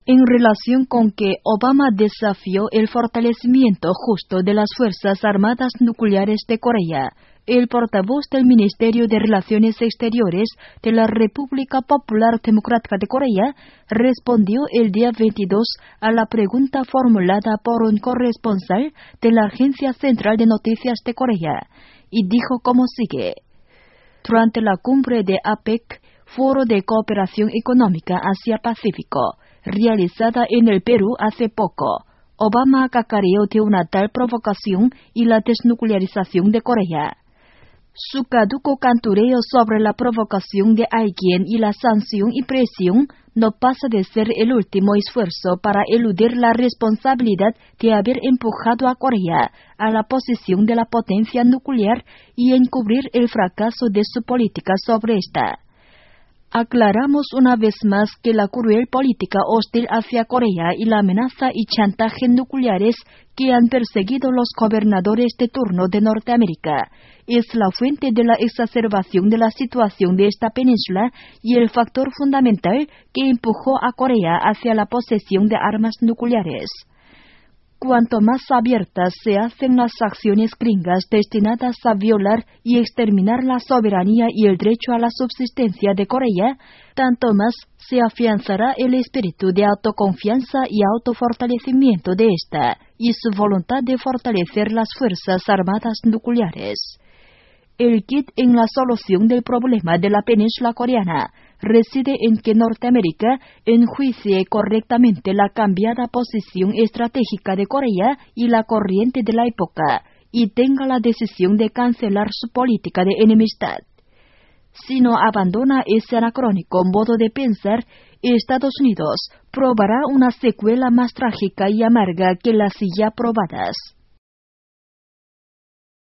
En relación con que Obama desafió el fortalecimiento justo de las Fuerzas Armadas Nucleares de Corea, el portavoz del Ministerio de Relaciones Exteriores de la República Popular Democrática de Corea respondió el día 22 a la pregunta formulada por un corresponsal de la Agencia Central de Noticias de Corea, y dijo como sigue. Durante la cumbre de APEC, Foro de Cooperación Económica Asia-Pacífico, realizada en el Perú hace poco, Obama cacareó de una tal provocación y la desnuclearización de Corea. Su caduco cantureo sobre la provocación de alguien y la sanción y presión no pasa de ser el último esfuerzo para eludir la responsabilidad de haber empujado a Corea a la posición de la potencia nuclear y encubrir el fracaso de su política sobre esta. Aclaramos una vez más que la cruel política hostil hacia Corea y la amenaza y chantaje nucleares que han perseguido los gobernadores de turno de Norteamérica es la fuente de la exacerbación de la situación de esta península y el factor fundamental que empujó a Corea hacia la posesión de armas nucleares. Cuanto más abiertas se hacen las acciones gringas destinadas a violar y exterminar la soberanía y el derecho a la subsistencia de Corea, tanto más se afianzará el espíritu de autoconfianza y autofortalecimiento de esta y su voluntad de fortalecer las Fuerzas Armadas Nucleares. El kit en la solución del problema de la península coreana reside en que Norteamérica enjuicie correctamente la cambiada posición estratégica de Corea y la corriente de la época, y tenga la decisión de cancelar su política de enemistad. Si no abandona ese anacrónico modo de pensar, Estados Unidos probará una secuela más trágica y amarga que las ya probadas.